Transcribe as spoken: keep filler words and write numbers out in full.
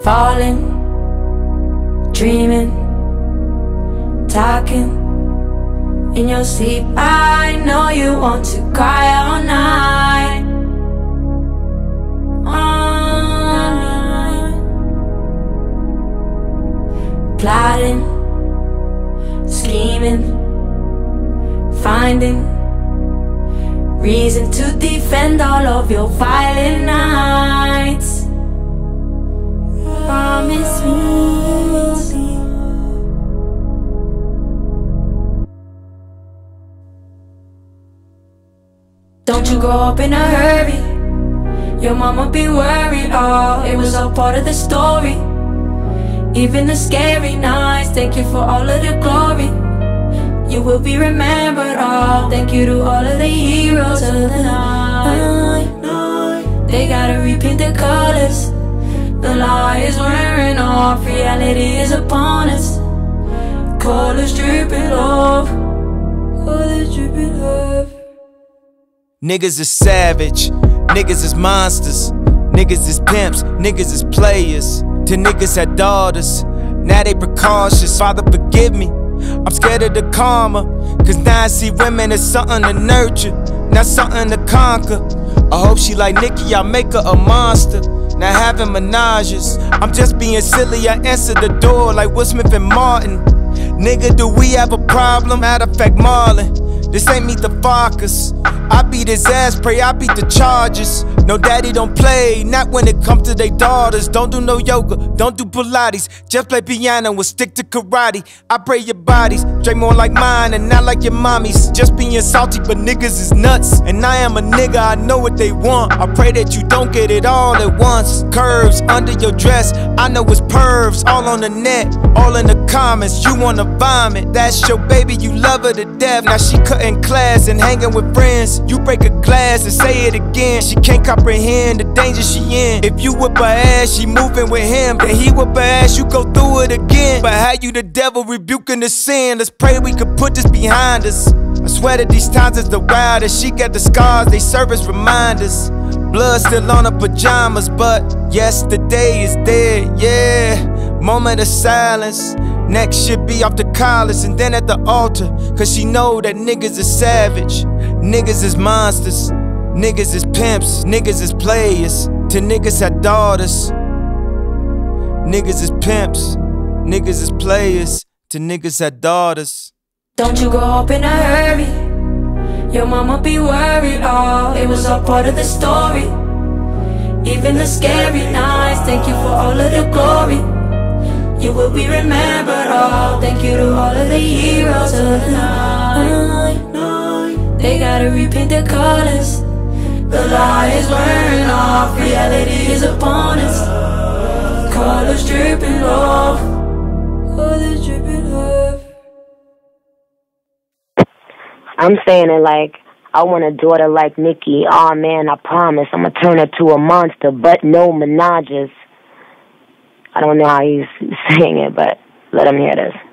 Falling, dreaming, talking in your sleep. I know you want to cry all night, all night. Plotting, scheming, finding reason to defend all of your violent nights. Promise me. Don't you grow up in a hurry, your mama be worried. Oh, it was all part of the story. Even the scary nights, thank you for all of the glory. You will be remembered. Oh, thank you to all of the heroes of the night. They gotta repaint the colors. The lie is wearing off, reality is upon us. Colors dripping off, colors dripping off. Niggas is savage, niggas is monsters, niggas is pimps, niggas is players. Till niggas had daughters, now they precautious. Father forgive me, I'm scared of the karma. Cause now I see women as something to nurture, not something to conquer. I hope she like Nicki, I make her a monster. Now having menages, I'm just being silly, I answer the door like Will Smith and Martin. Nigga, do we have a problem? Matter of fact, Marlon, this ain't Meet the Fockers. I beat his ass, pray I beat the charges. No daddy don't play, not when it comes to they daughters. Don't do no yoga, don't do Pilates, just play piano and stick to karate. I pray your bodies drink more like mine and not like your mommy's. Just being salty, but niggas is nuts. And I am a nigga, I know what they want. I pray that you don't get it all at once. Curves under your dress, I know it's pervs. All on the net, all in the comments. You wanna vomit, that's your baby, you love her to death. Now she cutting class and hanging with friends. You break a glass and say it again. She can't comprehend the danger she in. If you whip her ass, she moving with him. Then he whip her ass, you go through it again. But how you the devil rebuking the sin? Let's pray we could put this behind us. I swear that these times is the wildest. She got the scars, they serve as reminders. Blood still on her pajamas, but yesterday is dead, yeah. Moment of silence. Next should be off the collars and then at the altar. Cause she know that niggas is savage, niggas is monsters, niggas is pimps, niggas is players. Till niggas had daughters. Niggas is pimps, niggas is players. Till niggas had daughters. Don't you grow up in a hurry, your mama be worried. Oh, it was all part of the story. Even the scary nights, thank you for all of the glory. You will be remembered. Oh, thank you to all of the heroes of the night. They gotta repaint the colors. The lie is wearing off, reality is upon us. Colors dripping off, colors dripping off. I'm saying it like, I want a daughter like Nicki. Aw, man, I promise I'ma turn her to a monster, but no menages. I don't know how he's saying it, but let him hear this.